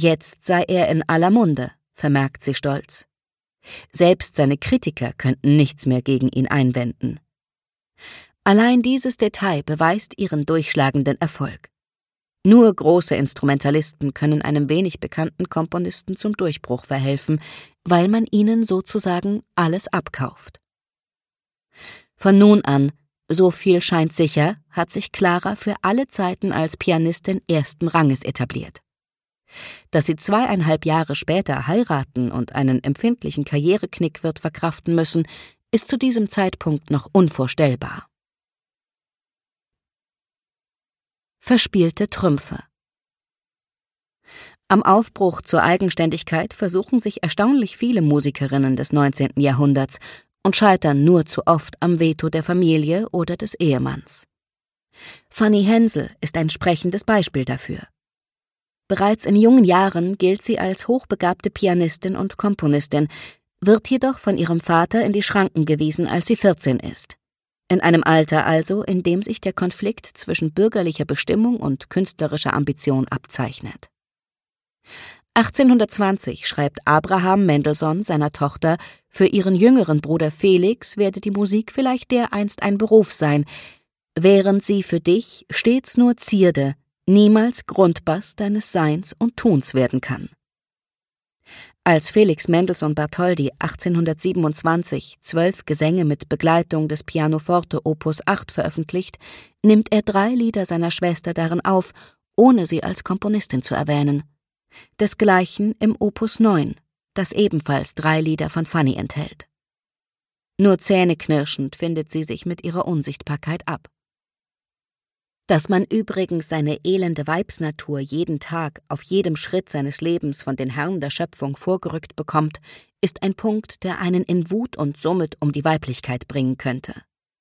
Jetzt sei er in aller Munde, vermerkt sie stolz. Selbst seine Kritiker könnten nichts mehr gegen ihn einwenden. Allein dieses Detail beweist ihren durchschlagenden Erfolg. Nur große Instrumentalisten können einem wenig bekannten Komponisten zum Durchbruch verhelfen, weil man ihnen sozusagen alles abkauft. Von nun an, so viel scheint sicher, hat sich Clara für alle Zeiten als Pianistin ersten Ranges etabliert. Dass sie 2,5 Jahre später heiraten und einen empfindlichen Karriereknick wird verkraften müssen, ist zu diesem Zeitpunkt noch unvorstellbar. Verspielte Trümpfe. Am Aufbruch zur Eigenständigkeit versuchen sich erstaunlich viele Musikerinnen des 19. Jahrhunderts und scheitern nur zu oft am Veto der Familie oder des Ehemanns. Fanny Hensel ist ein sprechendes Beispiel dafür. Bereits in jungen Jahren gilt sie als hochbegabte Pianistin und Komponistin, wird jedoch von ihrem Vater in die Schranken gewiesen, als sie 14 ist. In einem Alter also, in dem sich der Konflikt zwischen bürgerlicher Bestimmung und künstlerischer Ambition abzeichnet. 1820 schreibt Abraham Mendelssohn seiner Tochter, für ihren jüngeren Bruder Felix werde die Musik vielleicht dereinst ein Beruf sein, während sie für dich stets nur Zierde, niemals Grundbass deines Seins und Tuns werden kann. Als Felix Mendelssohn Bartholdy 1827 12 Gesänge mit Begleitung des Pianoforte Opus 8 veröffentlicht, nimmt er 3 Lieder seiner Schwester darin auf, ohne sie als Komponistin zu erwähnen. Desgleichen im Opus 9, das ebenfalls 3 Lieder von Fanny enthält. Nur zähneknirschend findet sie sich mit ihrer Unsichtbarkeit ab. Dass man übrigens seine elende Weibsnatur jeden Tag auf jedem Schritt seines Lebens von den Herren der Schöpfung vorgerückt bekommt, ist ein Punkt, der einen in Wut und somit um die Weiblichkeit bringen könnte.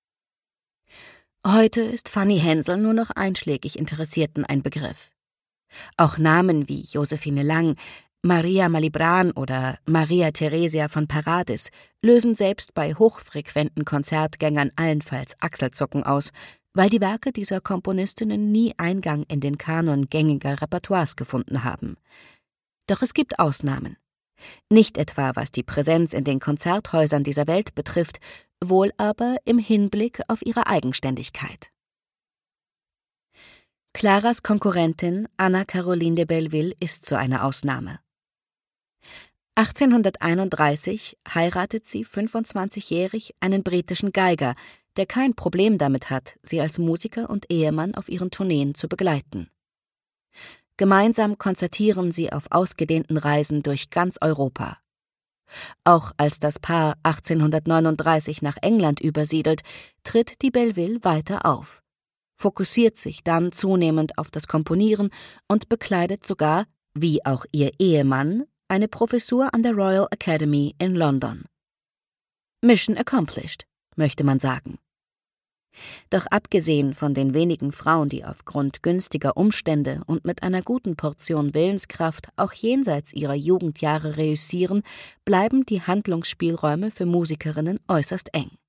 Heute ist Fanny Hensel nur noch einschlägig Interessierten ein Begriff. Auch Namen wie Josephine Lang, Maria Malibran oder Maria Theresia von Paradis lösen selbst bei hochfrequenten Konzertgängern allenfalls Achselzucken aus, weil die Werke dieser Komponistinnen nie Eingang in den Kanon gängiger Repertoires gefunden haben. Doch es gibt Ausnahmen. Nicht etwa, was die Präsenz in den Konzerthäusern dieser Welt betrifft, wohl aber im Hinblick auf ihre Eigenständigkeit. Claras Konkurrentin Anna-Caroline de Belleville ist so eine Ausnahme. 1831 heiratet sie 25-jährig einen britischen Geiger, der kein Problem damit hat, sie als Musiker und Ehemann auf ihren Tourneen zu begleiten. Gemeinsam konzertieren sie auf ausgedehnten Reisen durch ganz Europa. Auch als das Paar 1839 nach England übersiedelt, tritt die Belleville weiter auf, fokussiert sich dann zunehmend auf das Komponieren und bekleidet sogar, wie auch ihr Ehemann, eine Professur an der Royal Academy in London. Mission accomplished, möchte man sagen. Doch abgesehen von den wenigen Frauen, die aufgrund günstiger Umstände und mit einer guten Portion Willenskraft auch jenseits ihrer Jugendjahre reüssieren, bleiben die Handlungsspielräume für Musikerinnen äußerst eng.